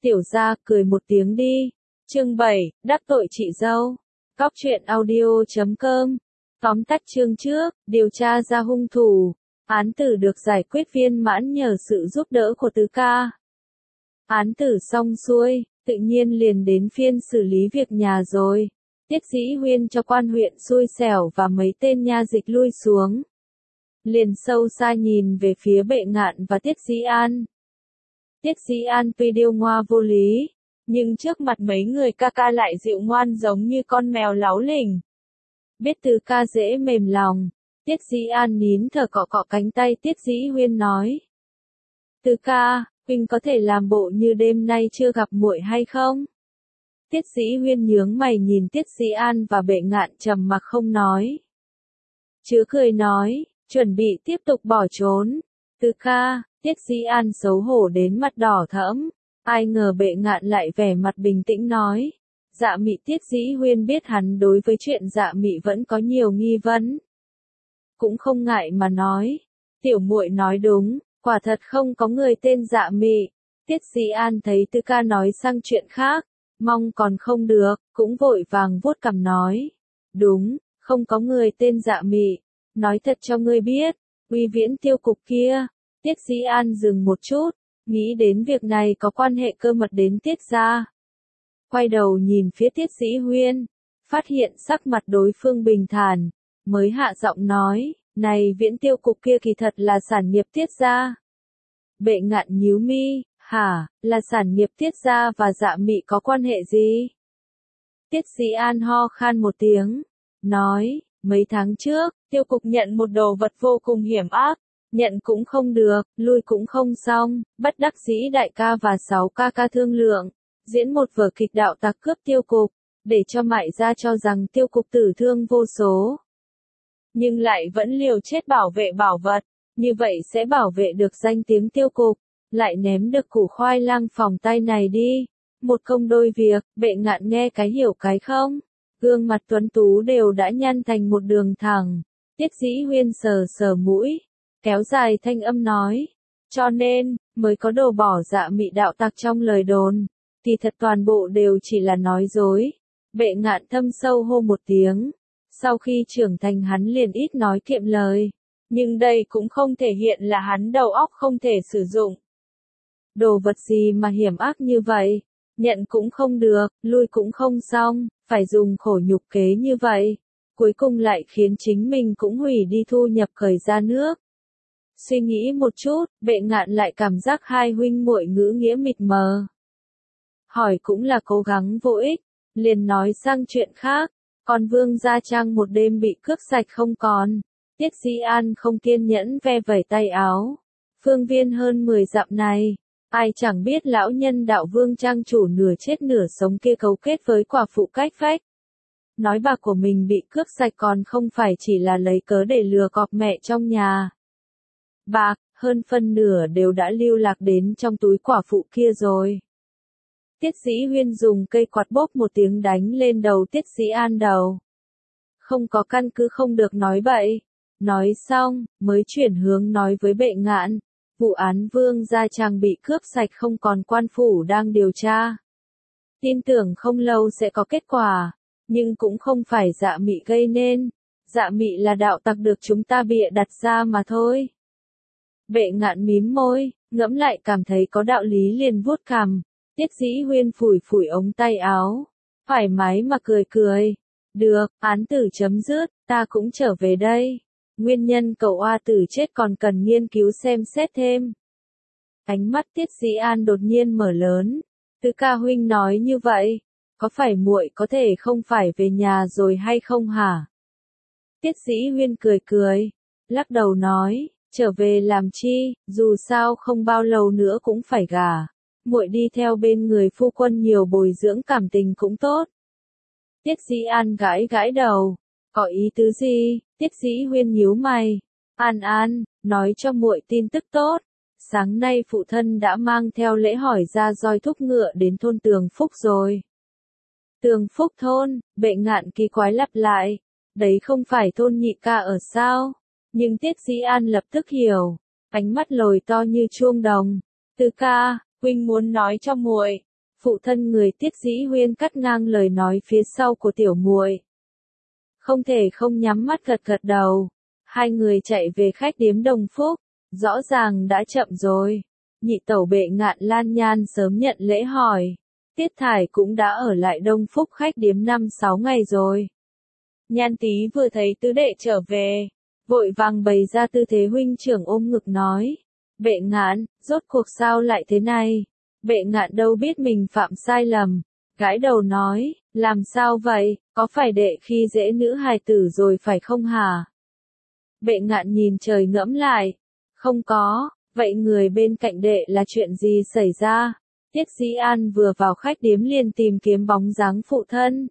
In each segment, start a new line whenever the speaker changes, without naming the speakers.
Tiểu gia cười một tiếng đi. Chương 7, đắc tội chị dâu. Cóc truyện audio.com. Tóm tắt chương trước, điều tra ra hung thủ. Án tử được giải quyết viên mãn nhờ sự giúp đỡ của Tứ ca. Án tử xong xuôi, tự nhiên liền đến phiên xử lý việc nhà rồi. Tiết Dĩ Huyên cho quan huyện xui xẻo và mấy tên nha dịch lui xuống. Liền sâu xa nhìn về phía Bệ Ngạn và Tiết Dĩ An. Tiết Dĩ An tuy điêu ngoa vô lý, nhưng trước mặt mấy người ca ca lại dịu ngoan giống như con mèo láu lỉnh. Biết Tứ ca dễ mềm lòng, Tiết Dĩ An nín thở cọ cọ cánh tay Tiết Dĩ Huyên nói. Tứ ca, huynh có thể làm bộ như đêm nay chưa gặp muội hay không? Tiết Dĩ Huyên nhướng mày nhìn Tiết Dĩ An và Bệ Ngạn trầm mặc không nói. Chứ cười nói, chuẩn bị tiếp tục bỏ trốn. Tứ ca, Tiết Dĩ An xấu hổ đến mặt đỏ thẫm. Ai ngờ Bệ Ngạn lại vẻ mặt bình tĩnh nói. Dạ Mị. Tiết Dĩ Huyên biết hắn đối với chuyện Dạ Mị vẫn có nhiều nghi vấn. Cũng không ngại mà nói. Tiểu muội nói đúng, quả thật không có người tên Dạ Mị. Tiết Dĩ An thấy Tứ ca nói sang chuyện khác. Mong còn không được, cũng vội vàng vuốt cằm nói. Đúng, không có người tên Dạ Mị. Nói thật cho ngươi biết, Uy Viễn tiêu cục kia. Tiết Dĩ An dừng một chút, nghĩ đến việc này có quan hệ cơ mật đến Tiết gia. Quay đầu nhìn phía Tiết Dĩ Huyên, phát hiện sắc mặt đối phương bình thản, mới hạ giọng nói, này Viễn tiêu cục kia kỳ thật là sản nghiệp Tiết gia. Bệ Ngạn nhíu mi, hả, là sản nghiệp Tiết gia và Dạ Mị có quan hệ gì? Tiết Dĩ An ho khan một tiếng, nói, mấy tháng trước, tiêu cục nhận một đồ vật vô cùng hiểm ác, nhận cũng không được, lui cũng không xong, bất đắc dĩ đại ca và 6 ca ca thương lượng, diễn một vở kịch đạo tặc cướp tiêu cục, để cho mại gia cho rằng tiêu cục tử thương vô số. Nhưng lại vẫn liều chết bảo vệ bảo vật, như vậy sẽ bảo vệ được danh tiếng tiêu cục, lại ném được củ khoai lang phòng tay này đi. Một công đôi việc, Bệ Ngạn nghe cái hiểu cái không, gương mặt tuấn tú đều đã nhăn thành một đường thẳng. Tiết Dĩ Huyên sờ sờ mũi, kéo dài thanh âm nói, cho nên, mới có đồ bỏ Dạ Mị đạo tặc trong lời đồn, thì thật toàn bộ đều chỉ là nói dối. Bệ Ngạn thâm sâu hô một tiếng, sau khi trưởng thành hắn liền ít nói kiệm lời, nhưng đây cũng không thể hiện là hắn đầu óc không thể sử dụng. Đồ vật gì mà hiểm ác như vậy, nhận cũng không được, lui cũng không xong, phải dùng khổ nhục kế như vậy, cuối cùng lại khiến chính mình cũng hủy đi thu nhập khởi ra nước. Suy nghĩ một chút, Bệ Ngạn lại cảm giác hai huynh muội ngữ nghĩa mịt mờ. Hỏi cũng là cố gắng vô ích, liền nói sang chuyện khác, còn Vương Gia Trang một đêm bị cướp sạch không còn. Tiết Dĩ An không kiên nhẫn ve vẩy tay áo. Phương viên hơn 10 dặm này, ai chẳng biết lão nhân đạo Vương Trang chủ nửa chết nửa sống kia cấu kết với quả phụ cách vách. Nói bạc của mình bị cướp sạch còn không phải chỉ là lấy cớ để lừa gạt mẹ trong nhà. Bạc, hơn phân nửa đều đã lưu lạc đến trong túi quả phụ kia rồi. Tiết Dĩ Huyên dùng cây quạt bóp một tiếng đánh lên đầu Tiết Dĩ An đầu. Không có căn cứ không được nói bậy. Nói xong, mới chuyển hướng nói với Bệ Ngạn. Vụ án Vương Gia Trang bị cướp sạch không còn quan phủ đang điều tra. Tin tưởng không lâu sẽ có kết quả, nhưng cũng không phải Dạ Mị gây nên. Dạ Mị là đạo tặc được chúng ta bịa đặt ra mà thôi. Bệ Ngạn mím môi, ngẫm lại cảm thấy có đạo lý liền vuốt cằm. Tiết Dĩ Huyên phủi phủi ống tay áo, thoải mái mà cười cười. Được, án tử chấm dứt, ta cũng trở về đây. Nguyên nhân cậu oa tử chết còn cần nghiên cứu xem xét thêm. Ánh mắt Tiết Dĩ An đột nhiên mở lớn. Tứ ca huynh nói như vậy, có phải muội có thể không phải về nhà rồi hay không hả? Tiết Dĩ Huyên cười cười, lắc đầu nói, trở về làm chi, dù sao không bao lâu nữa cũng phải gả. Muội đi theo bên người phu quân nhiều bồi dưỡng cảm tình cũng tốt. Tiết Dĩ An gãi gãi đầu, có ý tứ gì? Tiết Dĩ Huyên nhíu mày. An An, nói cho muội tin tức tốt. Sáng nay phụ thân đã mang theo lễ hỏi ra roi thúc ngựa đến thôn Tường Phúc rồi. Tường Phúc thôn, Bệ Ngạn kỳ quái lặp lại. Đấy không phải thôn nhị ca ở sao? Nhưng Tiết Dĩ An lập tức hiểu. Ánh mắt lồi to như chuông đồng. Tứ ca, huynh muốn nói cho muội, phụ thân người Tiết Dĩ Huyên cắt ngang lời nói phía sau của tiểu muội. Không thể không nhắm mắt gật gật đầu. Hai người chạy về khách điếm Đồng Phúc, rõ ràng đã chậm rồi. Nhị tẩu Bệ Ngạn Lan Nhan sớm nhận lễ hỏi. Tiết Thải cũng đã ở lại Đông Phúc khách điếm 5-6 ngày rồi. Nhan Tý vừa thấy tứ đệ trở về, vội vàng bày ra tư thế huynh trưởng ôm ngực nói. Bệ Ngạn, rốt cuộc sao lại thế này? Bệ Ngạn đâu biết mình phạm sai lầm. Gãi đầu nói, làm sao vậy, có phải đệ khi dễ nữ hài tử rồi phải không hả? Bệ Ngạn nhìn trời ngẫm lại. Không có, vậy người bên cạnh đệ là chuyện gì xảy ra? Tiết Dĩ An vừa vào khách điếm liền tìm kiếm bóng dáng phụ thân.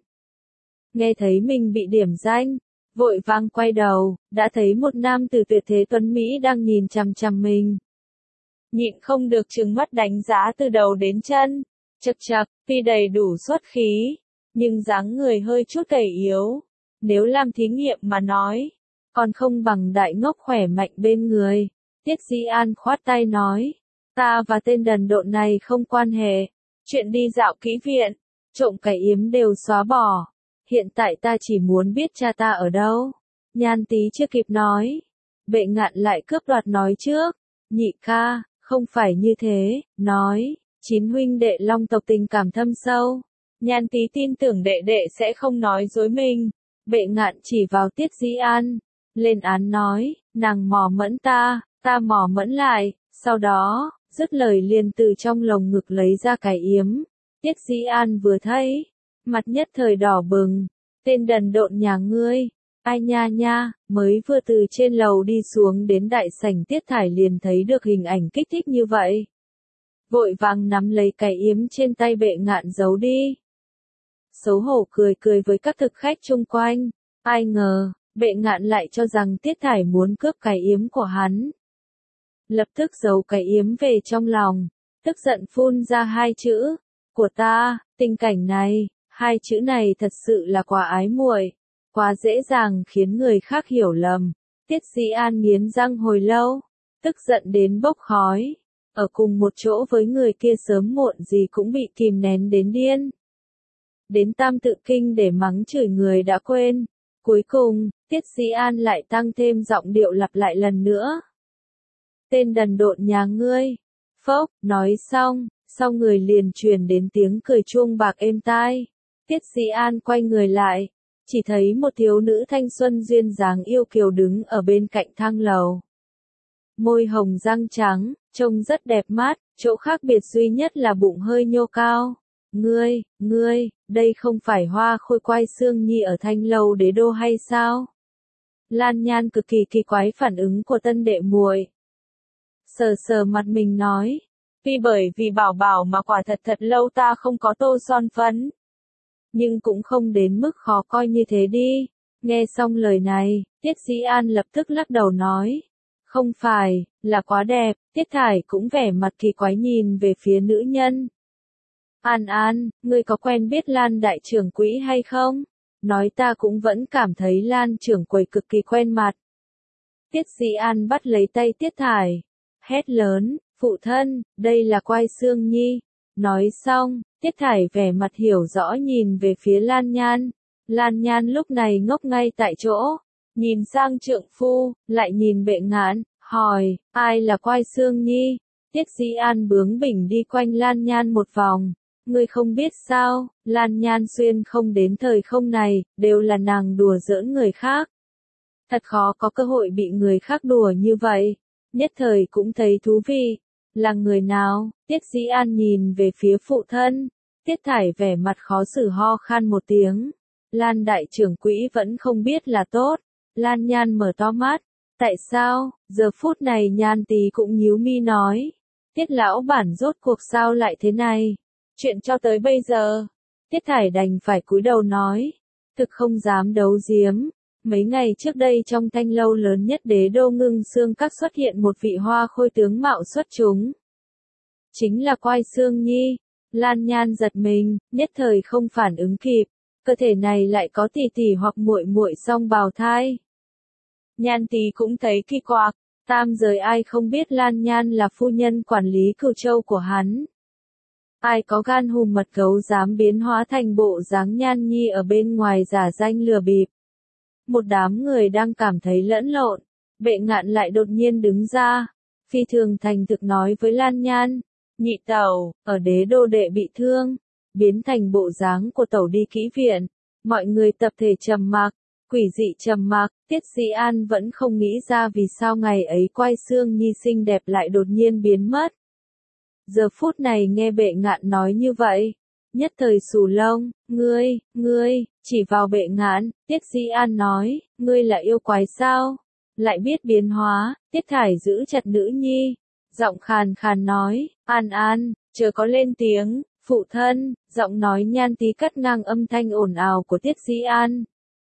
Nghe thấy mình bị điểm danh, vội vàng quay đầu, đã thấy một nam tử tuyệt thế tuấn Mỹ đang nhìn chằm chằm mình. Nhịn không được trừng mắt đánh giá từ đầu đến chân. Chậc chậc, tuy đầy đủ xuất khí, nhưng dáng người hơi chút gầy yếu. Nếu làm thí nghiệm mà nói, còn không bằng đại ngốc khỏe mạnh bên người. Tiết Dĩ An khoát tay nói, ta và tên đần độn này không quan hệ. Chuyện đi dạo kỹ viện, trộm cải yếm đều xóa bỏ. Hiện tại ta chỉ muốn biết cha ta ở đâu. Nhan Tý chưa kịp nói, Bệ Ngạn lại cướp đoạt nói trước. Nhị ca, không phải như thế, nói, chín huynh đệ long tộc tình cảm thâm sâu. Nhan Tý tin tưởng đệ đệ sẽ không nói dối mình. Bệ Ngạn chỉ vào Tiết Dĩ An, lên án nói, nàng mò mẫm ta mò mẫm lại, sau đó, dứt lời liền từ trong lồng ngực lấy ra cái yếm. Tiết Dĩ An vừa thấy, mặt nhất thời đỏ bừng, tên đần độn nhà ngươi, ai nha nha, mới vừa từ trên lầu đi xuống đến đại sảnh Tiết Thải liền thấy được hình ảnh kích thích như vậy. Vội vàng nắm lấy cái yếm trên tay Bệ Ngạn giấu đi. Xấu hổ cười cười với các thực khách chung quanh, ai ngờ, Bệ Ngạn lại cho rằng Tiết Thải muốn cướp cái yếm của hắn. Lập tức giấu cái yếm về trong lòng, tức giận phun ra hai chữ, của ta. Tình cảnh này, hai chữ này thật sự là quá ái muội, quá dễ dàng khiến người khác hiểu lầm. Tiết Dĩ An nghiến răng hồi lâu, tức giận đến bốc khói, ở cùng một chỗ với người kia sớm muộn gì cũng bị kìm nén đến điên. Đến Tam Tự Kinh để mắng chửi người đã quên. Cuối cùng, Tiết Dĩ An lại tăng thêm giọng điệu lặp lại lần nữa. Tên đần độn nhà ngươi. Phốc, nói xong, sau người liền truyền đến tiếng cười chuông bạc êm tai. Tiết Dĩ An quay người lại, chỉ thấy một thiếu nữ thanh xuân duyên dáng yêu kiều đứng ở bên cạnh thang lầu. Môi hồng răng trắng, trông rất đẹp mắt, chỗ khác biệt duy nhất là bụng hơi nhô cao. Ngươi, đây không phải Hoa Khôi Quai Sương Nhi ở Thanh Lâu Đế Đô hay sao? Lan Nhan cực kỳ kỳ quái phản ứng của tân đệ muội. Sờ sờ mặt mình nói, tuy bởi vì bảo bảo mà quả thật lâu ta không có tô son phấn. Nhưng cũng không đến mức khó coi như thế đi. Nghe xong lời này, Tiết Dĩ An lập tức lắc đầu nói. Không phải, là quá đẹp. Tiết Thải cũng vẻ mặt kỳ quái nhìn về phía nữ nhân. An, ngươi có quen biết Lan đại trưởng quỹ hay không? Nói ta cũng vẫn cảm thấy Lan trưởng quầy cực kỳ quen mặt. Tiết Dĩ An bắt lấy tay Tiết Thải, hét lớn, phụ thân, đây là Quai Sương Nhi. Nói xong, Tiết Thải vẻ mặt hiểu rõ nhìn về phía Lan Nhan. Lan Nhan lúc này ngốc ngay tại chỗ, nhìn sang trượng phu, lại nhìn Bệ Ngạn, hỏi, ai là Quai Sương Nhi? Tiết Dĩ An bướng bỉnh đi quanh Lan Nhan một vòng. Ngươi không biết sao, Lan Nhan xuyên không đến thời không này, đều là nàng đùa giỡn người khác. Thật khó có cơ hội bị người khác đùa như vậy. Nhất thời cũng thấy thú vị. Là người nào? Tiết Dĩ An nhìn về phía phụ thân. Tiết Thải vẻ mặt khó xử ho khan một tiếng. Lan đại trưởng quỹ vẫn không biết là tốt. Lan Nhan mở to mắt. Tại sao? Giờ phút này Nhan Tý cũng nhíu mi nói. Tiết lão bản rốt cuộc sao lại thế này? Chuyện cho tới bây giờ. Tiết Thải đành phải cúi đầu nói. Thực không dám đấu giếm. Mấy ngày trước đây trong thanh lâu lớn nhất Đế Đô Ngưng Xương Các xuất hiện một vị hoa khôi tướng mạo xuất chúng. Chính là Quai Sương Nhi. Lan Nhan giật mình, nhất thời không phản ứng kịp. Cơ thể này lại có tỷ tỷ hoặc muội muội song bào thai. Nhan Tý cũng thấy kỳ quặc. Tam giới ai không biết Lan Nhan là phu nhân quản lý Cửu Châu của hắn. Ai có gan hùm mật gấu dám biến hóa thành bộ dáng Nhan Nhi ở bên ngoài giả danh lừa bịp. Một đám người đang cảm thấy lẫn lộn, Bệ Ngạn lại đột nhiên đứng ra, phi thường thành thực nói với Lan Nhan, nhị tẩu, ở Đế Đô đệ bị thương, biến thành bộ dáng của tẩu đi kỹ viện, mọi người tập thể trầm mặc, quỷ dị trầm mặc, Tiết Dĩ An vẫn không nghĩ ra vì sao ngày ấy Quai Xương Nhi xinh đẹp lại đột nhiên biến mất. Giờ phút này nghe Bệ Ngạn nói như vậy, nhất thời xù lông, ngươi, chỉ vào Bệ Ngạn, Tiết Dĩ An nói, ngươi là yêu quái sao? Lại biết biến hóa, Tiết Thải giữ chặt nữ nhi, giọng khàn khàn nói, An, chớ có lên tiếng, phụ thân, giọng nói Nhan Tí cắt ngang âm thanh ồn ào của Tiết Dĩ An.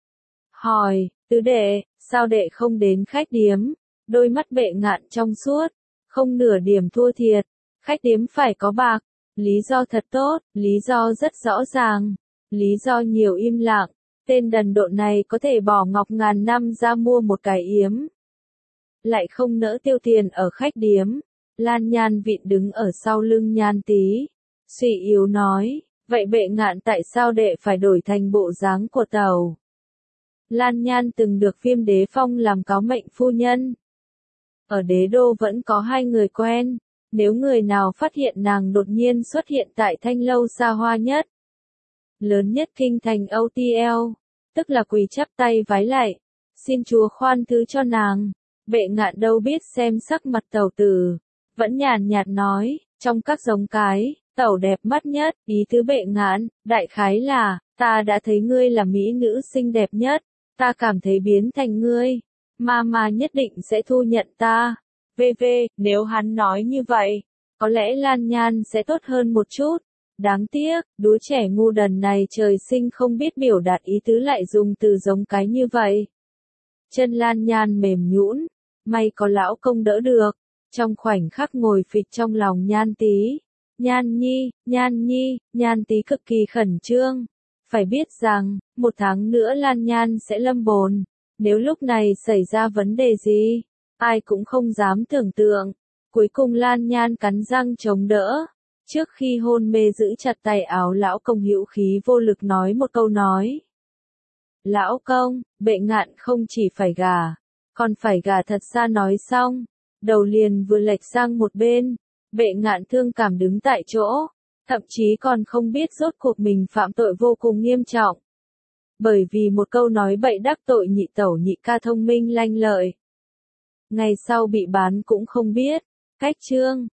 Hỏi, tứ đệ, sao đệ không đến khách điếm? Đôi mắt Bệ Ngạn trong suốt, không nửa điểm thua thiệt, khách điếm phải có bạc, lý do thật tốt, lý do rất rõ ràng, lý do nhiều im lặng, tên đần độn này có thể bỏ ngọc ngàn năm ra mua một cái yếm. Lại không nỡ tiêu tiền ở khách điếm, Lan Nhan vịn đứng ở sau lưng Nhan Tí, suy yếu nói, vậy Bệ Ngạn tại sao đệ phải đổi thành bộ dáng của tẩu? Lan Nhan từng được Viêm Đế Phong làm cáo mệnh phu nhân. Ở Đế Đô vẫn có hai người quen, nếu người nào phát hiện nàng đột nhiên xuất hiện tại thanh lâu xa hoa nhất, lớn nhất kinh thành OTL, tức là quỳ chắp tay vái lạy, xin chúa khoan thứ cho nàng. Bệ Ngạn đâu biết xem sắc mặt tẩu tử, vẫn nhàn nhạt nói, trong các giống cái, tẩu đẹp mắt nhất, ý tứ Bệ Ngạn, đại khái là, ta đã thấy ngươi là mỹ nữ xinh đẹp nhất, ta cảm thấy biến thành ngươi, mà nhất định sẽ thu nhận ta. Nếu hắn nói như vậy, có lẽ Lan Nhan sẽ tốt hơn một chút. Đáng tiếc, đứa trẻ ngu đần này trời sinh không biết biểu đạt ý tứ lại dùng từ giống cái như vậy. Chân Lan Nhan mềm nhũn, may có lão công đỡ được, trong khoảnh khắc ngồi phịch trong lòng Nhan Tí. Nhan Tí cực kỳ khẩn trương. Phải biết rằng, 1 tháng nữa Lan Nhan sẽ lâm bồn, nếu lúc này xảy ra vấn đề gì, ai cũng không dám tưởng tượng. Cuối cùng Lan Nhan cắn răng chống đỡ. Trước khi hôn mê giữ chặt tay áo lão công hữu khí vô lực nói một câu nói. Lão công, Bệ Ngạn không chỉ phải gả, còn phải gả thật xa nói xong. Đầu liền vừa lệch sang một bên, Bệ Ngạn thương cảm đứng tại chỗ, thậm chí còn không biết rốt cuộc mình phạm tội vô cùng nghiêm trọng. Bởi vì một câu nói bậy đắc tội nhị tẩu nhị ca thông minh lanh lợi. Ngày sau bị bán cũng không biết. Cách chương